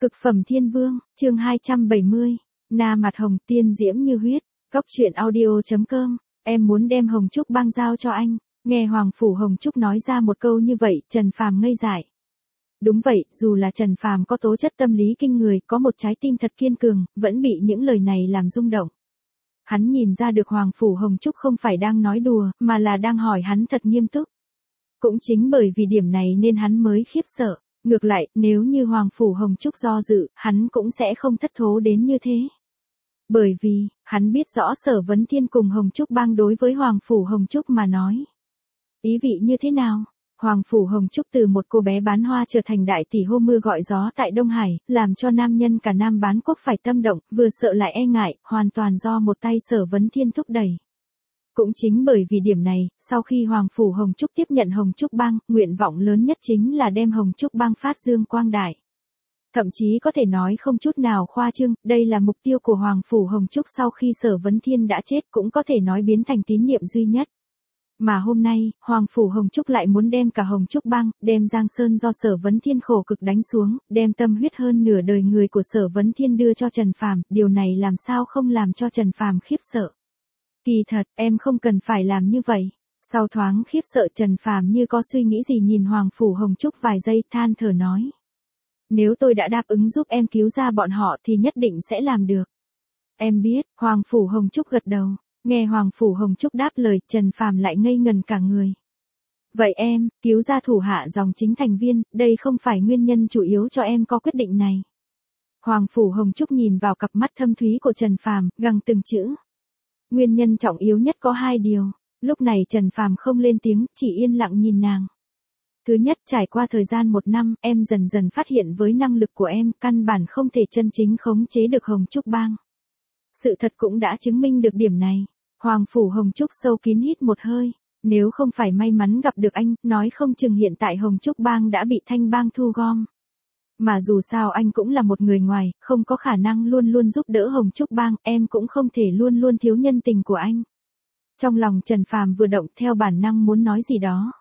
Cực phẩm thiên vương, chương 270. Na mặt hồng tiên diễm như huyết. Cóc truyện audio.com. Em muốn đem Hồng Trúc băng giao cho anh. Nghe Hoàng Phủ Hồng Trúc nói ra một câu như vậy, Trần Phàm ngây dại. Đúng vậy, dù là Trần Phàm có tố chất tâm lý kinh người, có một trái tim thật kiên cường, vẫn bị những lời này làm rung động. Hắn nhìn ra được Hoàng Phủ Hồng Trúc không phải đang nói đùa, mà là đang hỏi hắn thật nghiêm túc. Cũng chính bởi vì điểm này nên hắn mới khiếp sợ. Ngược lại, nếu như Hoàng Phủ Hồng Trúc do dự, hắn cũng sẽ không thất thố đến như thế. Bởi vì, hắn biết rõ Sở Vấn Thiên cùng Hồng Trúc bang đối với Hoàng Phủ Hồng Trúc mà nói. Ý vị như thế nào? Hoàng Phủ Hồng Trúc từ một cô bé bán hoa trở thành đại tỷ hô mưa gọi gió tại Đông Hải, làm cho nam nhân cả Nam Bán Quốc phải tâm động, vừa sợ lại e ngại, hoàn toàn do một tay Sở Vấn Thiên thúc đẩy. Cũng chính bởi vì điểm này, sau khi Hoàng Phủ Hồng Trúc tiếp nhận Hồng Trúc bang, nguyện vọng lớn nhất chính là đem Hồng Trúc bang phát dương quang đại. Thậm chí có thể nói không chút nào khoa trương, đây là mục tiêu của Hoàng Phủ Hồng Trúc sau khi Sở Vấn Thiên đã chết, cũng có thể nói biến thành tín nhiệm duy nhất. Mà hôm nay, Hoàng Phủ Hồng Trúc lại muốn đem cả Hồng Trúc bang, đem Giang Sơn do Sở Vấn Thiên khổ cực đánh xuống, đem tâm huyết hơn nửa đời người của Sở Vấn Thiên đưa cho Trần Phàm, điều này làm sao không làm cho Trần Phàm khiếp sợ. Kỳ thật, em không cần phải làm như vậy. Sau thoáng khiếp sợ, Trần Phàm như có suy nghĩ gì nhìn Hoàng Phủ Hồng Trúc vài giây, than thở nói. Nếu tôi đã đáp ứng giúp em cứu ra bọn họ thì nhất định sẽ làm được. Em biết, Hoàng Phủ Hồng Trúc gật đầu. Nghe Hoàng Phủ Hồng Trúc đáp lời, Trần Phàm lại ngây ngần cả người. Vậy em, cứu ra thủ hạ dòng chính thành viên, đây không phải nguyên nhân chủ yếu cho em có quyết định này. Hoàng Phủ Hồng Trúc nhìn vào cặp mắt thâm thúy của Trần Phàm, gằn từng chữ. Nguyên nhân trọng yếu nhất có hai điều. Lúc này Trần Phàm không lên tiếng, chỉ yên lặng nhìn nàng. Thứ nhất, trải qua thời gian 1 năm, em dần dần phát hiện với năng lực của em, căn bản không thể chân chính khống chế được Hồng Trúc bang. Sự thật cũng đã chứng minh được điểm này. Hoàng Phủ Hồng Trúc sâu kín hít một hơi. Nếu không phải may mắn gặp được anh, nói không chừng hiện tại Hồng Trúc bang đã bị Thanh bang thu gom. Mà dù sao anh cũng là một người ngoài, không có khả năng luôn luôn giúp đỡ Hồng Trúc bang, em cũng không thể luôn luôn thiếu nhân tình của anh. Trong lòng Trần Phàm vừa động, theo bản năng muốn nói gì đó.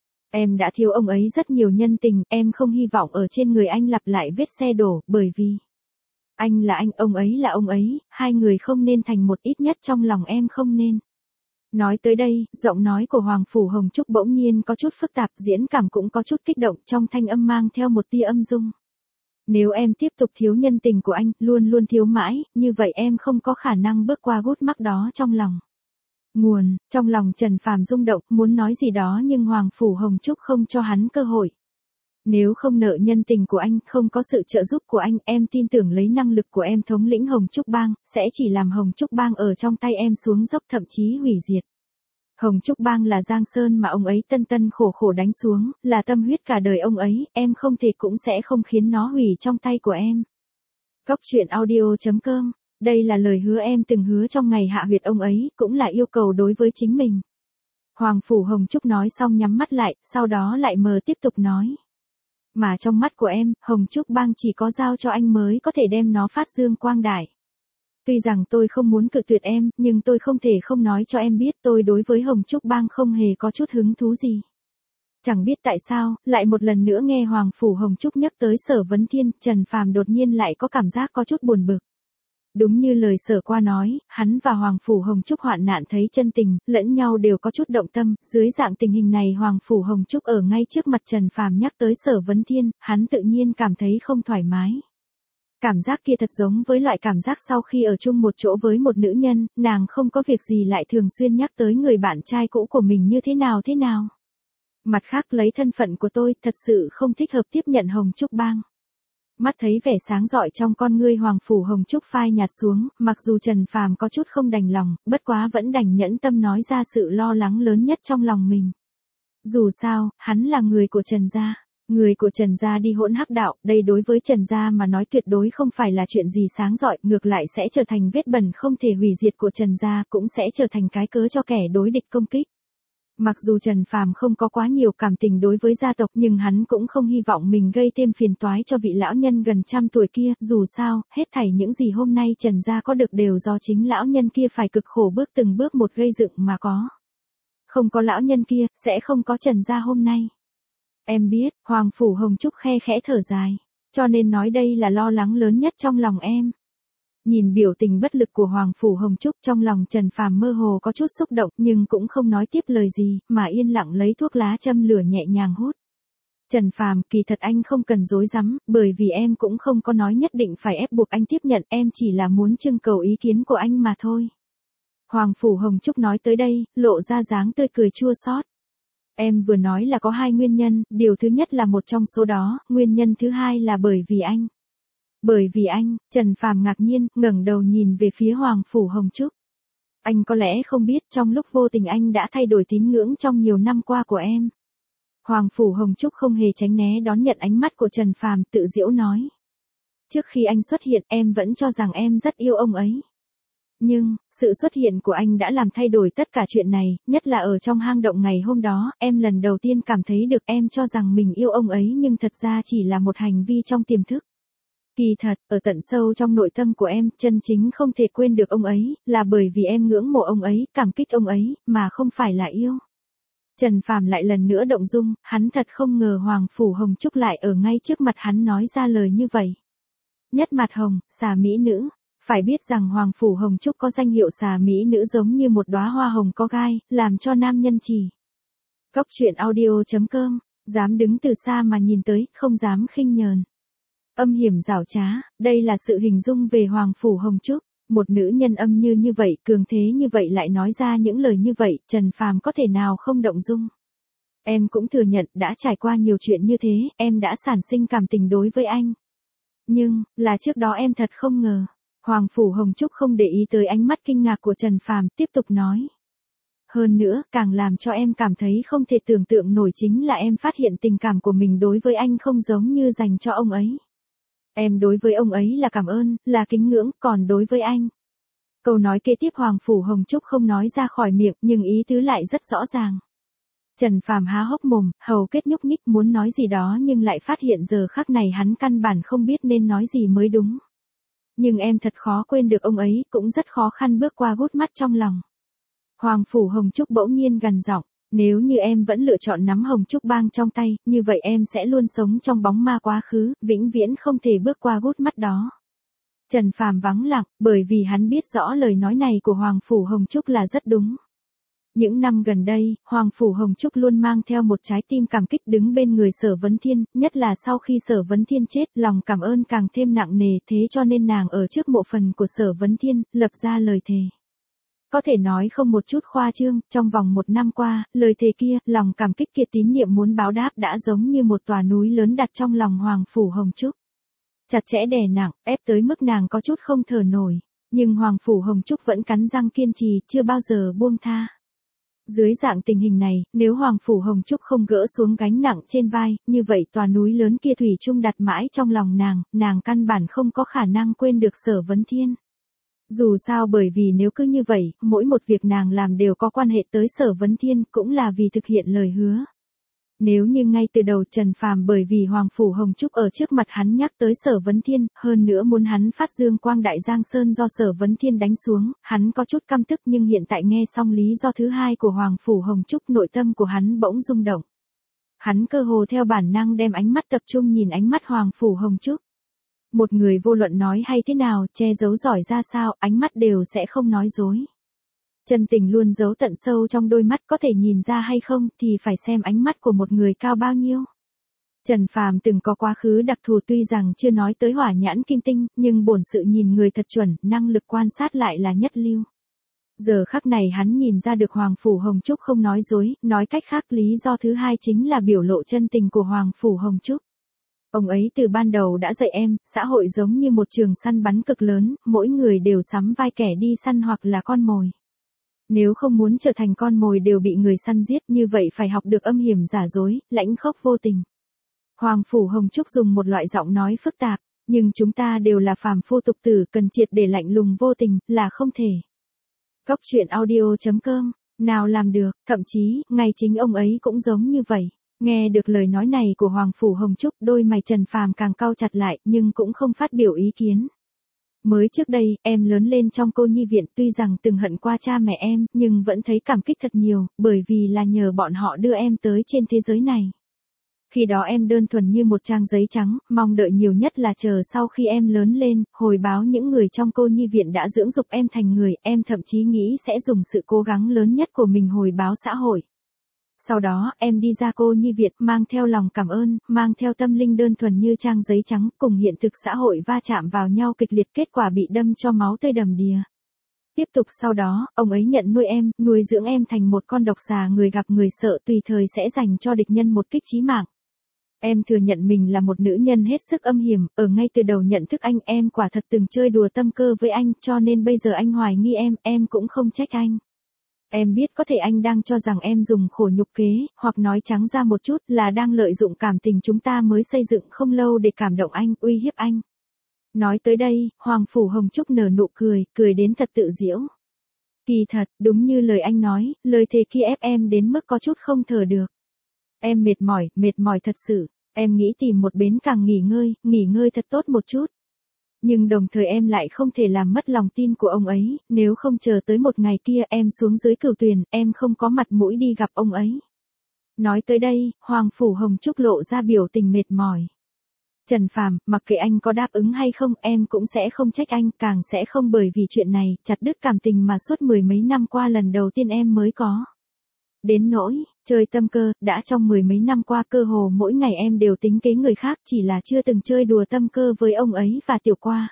Em đã thiếu ông ấy rất nhiều nhân tình, em không hy vọng ở trên người anh lặp lại vết xe đổ, bởi vì anh là anh, ông ấy là ông ấy, hai người không nên thành một, ít nhất trong lòng em không nên. Nói tới đây, giọng nói của Hoàng Phủ Hồng Trúc bỗng nhiên có chút phức tạp, diễn cảm cũng có chút kích động, trong thanh âm mang theo một tia âm dung. Nếu em tiếp tục thiếu nhân tình của anh, luôn luôn thiếu mãi, như vậy em không có khả năng bước qua gút mắc đó trong lòng. Nguồn, trong lòng Trần Phàm rung động, muốn nói gì đó nhưng Hoàng Phủ Hồng Trúc không cho hắn cơ hội. Nếu không nợ nhân tình của anh, không có sự trợ giúp của anh, em tin tưởng lấy năng lực của em thống lĩnh Hồng Trúc bang, sẽ chỉ làm Hồng Trúc bang ở trong tay em xuống dốc, thậm chí hủy diệt. Hồng Trúc bang là Giang Sơn mà ông ấy tân tân khổ khổ đánh xuống, là tâm huyết cả đời ông ấy, em không thể cũng sẽ không khiến nó hủy trong tay của em. Cóc truyện audio.com. Đây là lời hứa em từng hứa trong ngày hạ huyệt ông ấy, cũng là yêu cầu đối với chính mình. Hoàng Phủ Hồng Trúc nói xong nhắm mắt lại, sau đó lại tiếp tục nói. Mà trong mắt của em, Hồng Trúc bang chỉ có giao cho anh mới có thể đem nó phát dương quang đại. Tuy rằng tôi không muốn cự tuyệt em, nhưng tôi không thể không nói cho em biết tôi đối với Hồng Trúc bang không hề có chút hứng thú gì. Chẳng biết tại sao, lại một lần nữa nghe Hoàng Phủ Hồng Trúc nhắc tới Sở Vấn Thiên, Trần Phàm đột nhiên lại có cảm giác có chút buồn bực. Đúng như lời Sở qua nói, hắn và Hoàng Phủ Hồng Trúc hoạn nạn thấy chân tình, lẫn nhau đều có chút động tâm, dưới dạng tình hình này Hoàng Phủ Hồng Trúc ở ngay trước mặt Trần Phàm nhắc tới Sở Vấn Thiên, hắn tự nhiên cảm thấy không thoải mái. Cảm giác kia thật giống với loại cảm giác sau khi ở chung một chỗ với một nữ nhân, nàng không có việc gì lại thường xuyên nhắc tới người bạn trai cũ của mình như thế nào. Mặt khác lấy thân phận của tôi, thật sự không thích hợp tiếp nhận Hồng Trúc bang. Mắt thấy vẻ sáng rọi trong con ngươi Hoàng Phủ Hồng Trúc phai nhạt xuống, mặc dù Trần Phàm có chút không đành lòng, bất quá vẫn đành nhẫn tâm nói ra sự lo lắng lớn nhất trong lòng mình. Dù sao, hắn là người của Trần gia. Người của Trần gia đi hỗn hắc đạo, đây đối với Trần gia mà nói tuyệt đối không phải là chuyện gì sáng rọi, ngược lại sẽ trở thành vết bẩn không thể hủy diệt của Trần gia, cũng sẽ trở thành cái cớ cho kẻ đối địch công kích. Mặc dù Trần Phàm không có quá nhiều cảm tình đối với gia tộc, nhưng hắn cũng không hy vọng mình gây thêm phiền toái cho vị lão nhân gần trăm tuổi kia, dù sao, hết thảy những gì hôm nay Trần gia có được đều do chính lão nhân kia phải cực khổ bước từng bước một gây dựng mà có. Không có lão nhân kia, sẽ không có Trần gia hôm nay. Em biết, Hoàng Phủ Hồng Trúc khe khẽ thở dài. cho nên nói đây là lo lắng lớn nhất trong lòng em. Nhìn biểu tình bất lực của Hoàng Phủ Hồng Trúc, trong lòng Trần Phàm mơ hồ có chút xúc động, nhưng cũng không nói tiếp lời gì, mà yên lặng lấy thuốc lá châm lửa nhẹ nhàng hút. Trần Phàm, kỳ thật anh không cần dối rắm, bởi vì em cũng không có nói nhất định phải ép buộc anh tiếp nhận, em chỉ là muốn trưng cầu ý kiến của anh mà thôi. Hoàng Phủ Hồng Trúc nói tới đây, lộ ra dáng tươi cười chua xót. Em vừa nói là có hai nguyên nhân, điều thứ nhất là một trong số đó, nguyên nhân thứ hai là bởi vì anh. Bởi vì anh, Trần Phàm ngạc nhiên, ngẩng đầu nhìn về phía Hoàng Phủ Hồng Trúc. Anh có lẽ không biết trong lúc vô tình anh đã thay đổi tín ngưỡng trong nhiều năm qua của em. Hoàng Phủ Hồng Trúc không hề tránh né đón nhận ánh mắt của Trần Phàm, tự giễu nói. Trước khi anh xuất hiện em vẫn cho rằng em rất yêu ông ấy. Nhưng, sự xuất hiện của anh đã làm thay đổi tất cả chuyện này, nhất là ở trong hang động ngày hôm đó, em lần đầu tiên cảm thấy được em cho rằng mình yêu ông ấy nhưng thật ra chỉ là một hành vi trong tiềm thức. Kỳ thật, ở tận sâu trong nội tâm của em, chân chính không thể quên được ông ấy, là bởi vì em ngưỡng mộ ông ấy, cảm kích ông ấy, mà không phải là yêu. Trần Phàm lại lần nữa động dung, hắn thật không ngờ Hoàng Phủ Hồng Trúc lại ở ngay trước mặt hắn nói ra lời như vậy. Nhất mặt hồng, xà mỹ nữ. Phải biết rằng Hoàng Phủ Hồng Trúc có danh hiệu xà mỹ nữ giống như một đóa hoa hồng có gai, làm cho nam nhân chỉ. Cốc truyện audio.com, dám đứng từ xa mà nhìn tới, không dám khinh nhờn. Âm hiểm giảo trá, đây là sự hình dung về Hoàng Phủ Hồng Trúc. Một nữ nhân âm như vậy, cường thế như vậy lại nói ra những lời như vậy, Trần Phàm có thể nào không động dung. Em cũng thừa nhận đã trải qua nhiều chuyện như thế, em đã sản sinh cảm tình đối với anh. Nhưng, là trước đó em thật không ngờ. Hoàng Phủ Hồng Trúc không để ý tới ánh mắt kinh ngạc của Trần Phàm, tiếp tục nói. Hơn nữa, càng làm cho em cảm thấy không thể tưởng tượng nổi chính là em phát hiện tình cảm của mình đối với anh không giống như dành cho ông ấy. Em đối với ông ấy là cảm ơn, là kính ngưỡng, còn đối với anh. Câu nói kế tiếp Hoàng Phủ Hồng Trúc không nói ra khỏi miệng, nhưng ý tứ lại rất rõ ràng. Trần Phàm há hốc mồm, hầu kết nhúc nhích muốn nói gì đó nhưng lại phát hiện giờ khắc này hắn căn bản không biết nên nói gì mới đúng. Nhưng em thật khó quên được ông ấy, cũng rất khó khăn bước qua gút mắt trong lòng. Hoàng Phủ Hồng Trúc bỗng nhiên gằn giọng, nếu như em vẫn lựa chọn nắm Hồng Trúc bang trong tay, như vậy em sẽ luôn sống trong bóng ma quá khứ, vĩnh viễn không thể bước qua gút mắt đó. Trần Phàm vắng lặng, bởi vì hắn biết rõ lời nói này của Hoàng Phủ Hồng Trúc là rất đúng. Những năm gần đây, Hoàng Phủ Hồng Trúc luôn mang theo một trái tim cảm kích đứng bên người Sở Vấn Thiên, nhất là sau khi Sở Vấn Thiên chết, lòng cảm ơn càng thêm nặng nề, thế cho nên nàng ở trước mộ phần của Sở Vấn Thiên, lập ra lời thề. Có thể nói không một chút khoa trương, trong vòng 1 năm qua, lời thề kia, lòng cảm kích kia tín niệm muốn báo đáp đã giống như một tòa núi lớn đặt trong lòng Hoàng Phủ Hồng Trúc. Chặt chẽ đè nặng, ép tới mức nàng có chút không thở nổi, nhưng Hoàng Phủ Hồng Trúc vẫn cắn răng kiên trì, chưa bao giờ buông tha. Dưới dạng tình hình này, nếu Hoàng Phủ Hồng Trúc không gỡ xuống gánh nặng trên vai, như vậy tòa núi lớn kia thủy chung đặt mãi trong lòng nàng căn bản không có khả năng quên được Sở Vấn Thiên. Dù sao bởi vì nếu cứ như vậy, mỗi một việc nàng làm đều có quan hệ tới Sở Vấn Thiên, cũng là vì thực hiện lời hứa. Nếu như ngay từ đầu Trần Phàm bởi vì Hoàng Phủ Hồng Trúc ở trước mặt hắn nhắc tới Sở Vấn Thiên, hơn nữa muốn hắn phát dương quang đại Giang Sơn do Sở Vấn Thiên đánh xuống, hắn có chút căm tức nhưng hiện tại nghe xong lý do thứ hai của Hoàng Phủ Hồng Trúc nội tâm của hắn bỗng rung động. Hắn cơ hồ theo bản năng đem ánh mắt tập trung nhìn ánh mắt Hoàng Phủ Hồng Trúc. Một người vô luận nói hay thế nào, che giấu giỏi ra sao, ánh mắt đều sẽ không nói dối. Chân tình luôn giấu tận sâu trong đôi mắt, có thể nhìn ra hay không thì phải xem ánh mắt của một người cao bao nhiêu. Trần Phàm từng có quá khứ đặc thù, tuy rằng chưa nói tới hỏa nhãn kim tinh, nhưng bổn sự nhìn người thật chuẩn, năng lực quan sát lại là nhất lưu. Giờ khắc này hắn nhìn ra được Hoàng Phủ Hồng Trúc không nói dối, nói cách khác lý do thứ hai chính là biểu lộ chân tình của Hoàng Phủ Hồng Trúc. Ông ấy từ ban đầu đã dạy em, xã hội giống như một trường săn bắn cực lớn, mỗi người đều sắm vai kẻ đi săn hoặc là con mồi. Nếu không muốn trở thành con mồi đều bị người săn giết, như vậy phải học được âm hiểm giả dối, lãnh khốc vô tình. Hoàng Phủ Hồng Trúc dùng một loại giọng nói phức tạp, nhưng chúng ta đều là phàm phu tục tử, cần triệt để lạnh lùng vô tình, là không thể. Cốc truyện audio.com, nào làm được, thậm chí, ngay chính ông ấy cũng giống như vậy. Nghe được lời nói này của Hoàng Phủ Hồng Trúc, đôi mày Trần Phàm càng cau chặt lại, nhưng cũng không phát biểu ý kiến. Mới trước đây, em lớn lên trong cô nhi viện, tuy rằng từng hận qua cha mẹ em, nhưng vẫn thấy cảm kích thật nhiều, bởi vì là nhờ bọn họ đưa em tới trên thế giới này. Khi đó em đơn thuần như một trang giấy trắng, mong đợi nhiều nhất là chờ sau khi em lớn lên, hồi báo những người trong cô nhi viện đã dưỡng dục em thành người, em thậm chí nghĩ sẽ dùng sự cố gắng lớn nhất của mình hồi báo xã hội. Sau đó, em đi ra cô nhi viện, mang theo lòng cảm ơn, mang theo tâm linh đơn thuần như trang giấy trắng, cùng hiện thực xã hội va chạm vào nhau kịch liệt, kết quả bị đâm cho máu tươi đầm đìa. Tiếp tục sau đó, ông ấy nhận nuôi em, nuôi dưỡng em thành một con độc xà người gặp người sợ, tùy thời sẽ dành cho địch nhân một kích chí mạng. Em thừa nhận mình là một nữ nhân hết sức âm hiểm, ở ngay từ đầu nhận thức anh, em quả thật từng chơi đùa tâm cơ với anh, cho nên bây giờ anh hoài nghi em cũng không trách anh. Em biết có thể anh đang cho rằng em dùng khổ nhục kế, hoặc nói trắng ra một chút là đang lợi dụng cảm tình chúng ta mới xây dựng không lâu để cảm động anh, uy hiếp anh. Nói tới đây, Hoàng Phủ Hồng Trúc nở nụ cười, cười đến thật tự giễu. Kỳ thật, đúng như lời anh nói, lời thề kia ép em đến mức có chút không thở được. Em mệt mỏi thật sự, em nghĩ tìm một bến cảng nghỉ ngơi thật tốt một chút. Nhưng đồng thời em lại không thể làm mất lòng tin của ông ấy, nếu không chờ tới một ngày kia em xuống dưới Cửu Tuyền, em không có mặt mũi đi gặp ông ấy. Nói tới đây, Hoàng Phủ Hồng Trúc lộ ra biểu tình mệt mỏi. Trần Phàm, mặc kệ anh có đáp ứng hay không, em cũng sẽ không trách anh, càng sẽ không bởi vì chuyện này, chặt đứt cảm tình mà suốt mười mấy năm qua lần đầu tiên em mới có. Đến nỗi, chơi tâm cơ, đã trong mười mấy năm qua cơ hồ mỗi ngày em đều tính kế người khác, chỉ là chưa từng chơi đùa tâm cơ với ông ấy và Tiểu Qua.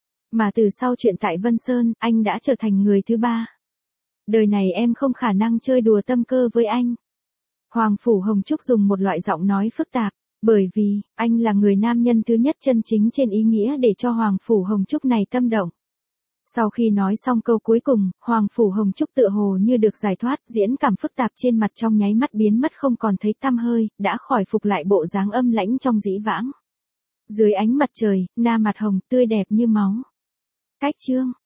Mà từ sau chuyện tại Vân Sơn, anh đã trở thành người thứ ba. Đời này em không khả năng chơi đùa tâm cơ với anh. Hoàng Phủ Hồng Trúc dùng một loại giọng nói phức tạp, bởi vì, anh là người nam nhân thứ nhất chân chính trên ý nghĩa để cho Hoàng Phủ Hồng Trúc này tâm động. Sau khi nói xong câu cuối cùng, Hoàng Phủ Hồng Trúc tựa hồ như được giải thoát, diễn cảm phức tạp trên mặt trong nháy mắt biến mất không còn thấy tăm hơi, đã khỏi phục lại bộ dáng âm lãnh trong dĩ vãng. Dưới ánh mặt trời, na mặt hồng, tươi đẹp như máu. Cách chương